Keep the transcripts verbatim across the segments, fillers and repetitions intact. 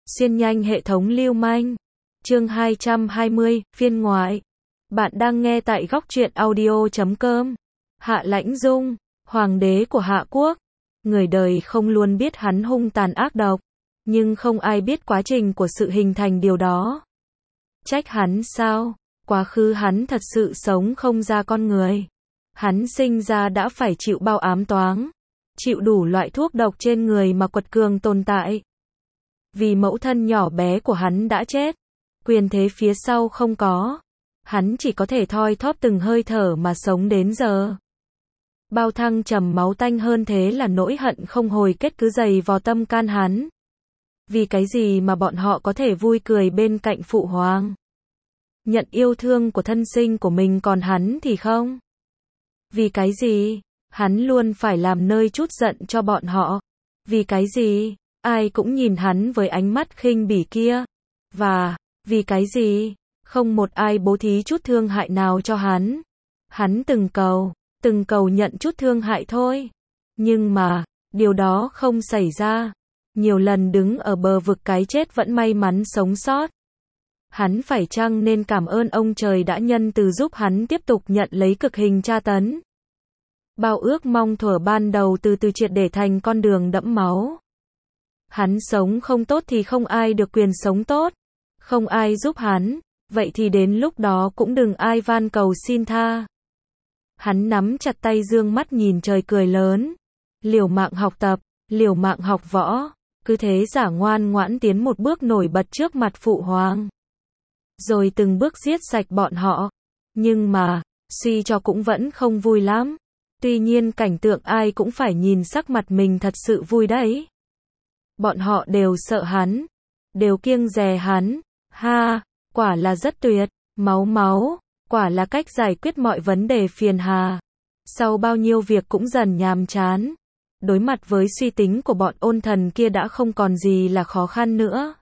Xuyên nhanh hệ thống lưu manh. Chương hai trăm hai mươi, phiên ngoại. Bạn đang nghe tại góc truyện audio chấm com. Hạ Lãnh Dung, hoàng đế của Hạ Quốc. Người đời không luôn biết hắn hung tàn ác độc, nhưng không ai biết quá trình của sự hình thành điều đó. Trách hắn sao? Quá khứ hắn thật sự sống không ra con người. Hắn sinh ra đã phải chịu bao ám toáng, chịu đủ loại thuốc độc trên người mà quật cường tồn tại. Vì mẫu thân nhỏ bé của hắn đã chết, quyền thế phía sau không có, hắn chỉ có thể thoi thóp từng hơi thở mà sống đến giờ. Bao thăng trầm máu tanh hơn thế là nỗi hận không hồi kết cứ dày vò tâm can hắn. Vì cái gì mà bọn họ có thể vui cười bên cạnh phụ hoàng? Nhận yêu thương của thân sinh của mình còn hắn thì không. Vì cái gì? Hắn luôn phải làm nơi trút giận cho bọn họ. Vì cái gì? Ai cũng nhìn hắn với ánh mắt khinh bỉ kia. Và, vì cái gì? Không một ai bố thí chút thương hại nào cho hắn. Hắn từng cầu, từng cầu nhận chút thương hại thôi. Nhưng mà, điều đó không xảy ra. Nhiều lần đứng ở bờ vực cái chết vẫn may mắn sống sót. Hắn phải chăng nên cảm ơn ông trời đã nhân từ giúp hắn tiếp tục nhận lấy cực hình tra tấn. Bao ước mong thuở ban đầu từ từ triệt để thành con đường đẫm máu. Hắn sống không tốt thì không ai được quyền sống tốt. Không ai giúp hắn, vậy thì đến lúc đó cũng đừng ai van cầu xin tha. Hắn nắm chặt tay dương mắt nhìn trời cười lớn. Liều mạng học tập, liều mạng học võ, cứ thế giả ngoan ngoãn tiến một bước nổi bật trước mặt phụ hoàng. Rồi từng bước giết sạch bọn họ. Nhưng mà, suy cho cũng vẫn không vui lắm. Tuy nhiên cảnh tượng ai cũng phải nhìn sắc mặt mình thật sự vui đấy. Bọn họ đều sợ hắn, đều kiêng dè hắn. Ha, quả là rất tuyệt. Máu máu, quả là cách giải quyết mọi vấn đề phiền hà. Sau bao nhiêu việc cũng dần nhàm chán. Đối mặt với suy tính của bọn ôn thần kia đã không còn gì là khó khăn nữa.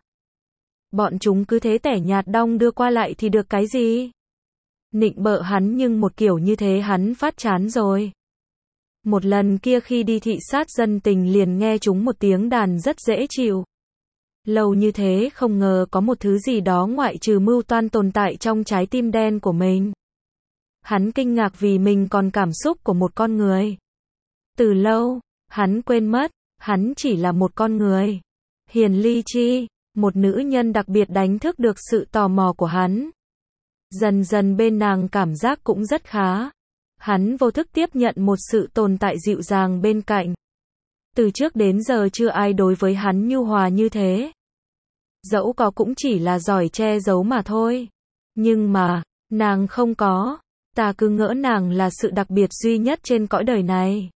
Bọn chúng cứ thế tẻ nhạt đong đưa qua lại thì được cái gì? Nịnh bợ hắn nhưng một kiểu như thế hắn phát chán rồi. Một lần kia khi đi thị sát dân tình liền nghe chúng một tiếng đàn rất dễ chịu. Lâu như thế không ngờ có một thứ gì đó ngoại trừ mưu toan tồn tại trong trái tim đen của mình. Hắn kinh ngạc vì mình còn cảm xúc của một con người. Từ lâu, hắn quên mất, hắn chỉ là một con người. Hiền Ly Chi, một nữ nhân đặc biệt đánh thức được sự tò mò của hắn. Dần dần bên nàng cảm giác cũng rất khá. Hắn vô thức tiếp nhận một sự tồn tại dịu dàng bên cạnh. Từ trước đến giờ chưa ai đối với hắn nhu hòa như thế. Dẫu có cũng chỉ là giỏi che giấu mà thôi. Nhưng mà, nàng không có. Ta cứ ngỡ nàng là sự đặc biệt duy nhất trên cõi đời này.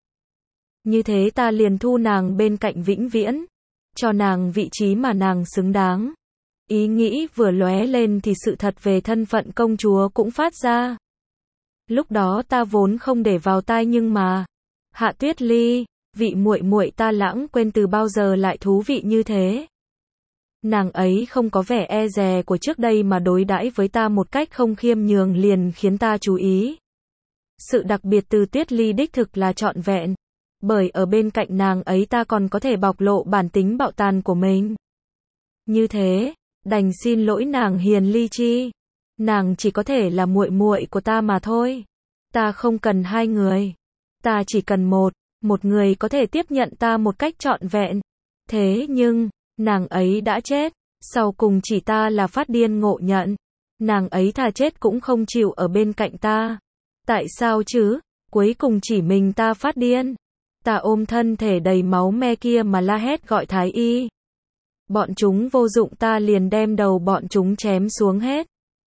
Như thế ta liền thu nàng bên cạnh vĩnh viễn. Cho nàng vị trí mà nàng xứng đáng. Ý nghĩ vừa lóe lên thì sự thật về thân phận công chúa cũng phát ra. Lúc đó ta vốn không để vào tai nhưng mà, Hạ Tuyết Ly, vị muội muội ta lãng quên từ bao giờ lại thú vị như thế. Nàng ấy không có vẻ e dè của trước đây mà đối đãi với ta một cách không khiêm nhường liền khiến ta chú ý. Sự đặc biệt từ Tuyết Ly đích thực là trọn vẹn. Bởi ở bên cạnh nàng ấy ta còn có thể bộc lộ bản tính bạo tàn của mình. Như thế, đành xin lỗi nàng Hiền Ly Chi. Nàng chỉ có thể là muội muội của ta mà thôi. Ta không cần hai người. Ta chỉ cần một, một người có thể tiếp nhận ta một cách trọn vẹn. Thế nhưng, nàng ấy đã chết, sau cùng chỉ ta là phát điên ngộ nhận. Nàng ấy thà chết cũng không chịu ở bên cạnh ta. Tại sao chứ? Cuối cùng chỉ mình ta phát điên. Ta ôm thân thể đầy máu me kia mà la hét gọi thái y. Bọn chúng vô dụng ta liền đem đầu bọn chúng chém xuống hết.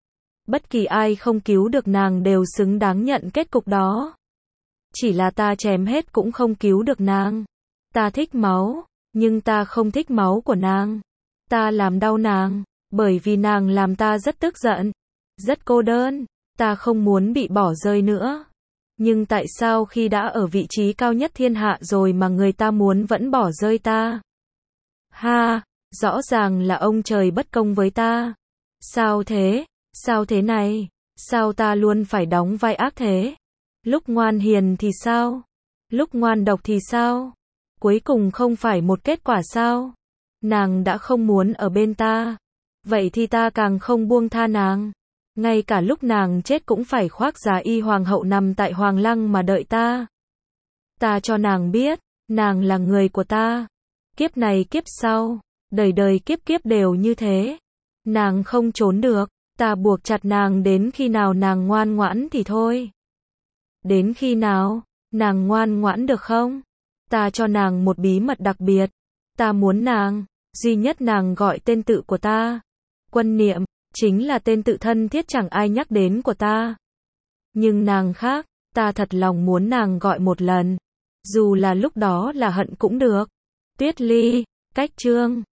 Bất kỳ ai không cứu được nàng đều xứng đáng nhận kết cục đó. Chỉ là ta chém hết cũng không cứu được nàng. Ta thích máu, nhưng ta không thích máu của nàng. Ta làm đau nàng, bởi vì nàng làm ta rất tức giận, rất cô đơn. Ta không muốn bị bỏ rơi nữa. Nhưng tại sao khi đã ở vị trí cao nhất thiên hạ rồi mà người ta muốn vẫn bỏ rơi ta? Ha, rõ ràng là ông trời bất công với ta. Sao thế? Sao thế này? Sao ta luôn phải đóng vai ác thế? Lúc ngoan hiền thì sao? Lúc ngoan độc thì sao? Cuối cùng không phải một kết quả sao? nàng đã không muốn ở bên ta. Vậy thì ta càng không buông tha nàng. Ngay cả lúc nàng chết cũng phải khoác giá y hoàng hậu nằm tại hoàng lăng mà đợi ta. Ta cho nàng biết, nàng là người của ta. Kiếp này kiếp sau, đời đời kiếp kiếp đều như thế. Nàng không trốn được, ta buộc chặt nàng đến khi nào nàng ngoan ngoãn thì thôi. Đến khi nào, nàng ngoan ngoãn được không? Ta cho nàng một bí mật đặc biệt. Ta muốn nàng, duy nhất nàng gọi tên tự của ta. Quân Niệm, chính là tên tự thân thiết chẳng ai nhắc đến của ta. Nhưng nàng khác, ta thật lòng muốn nàng gọi một lần. Dù là lúc đó là hận cũng được. Tuyết Ly, Cách Chương.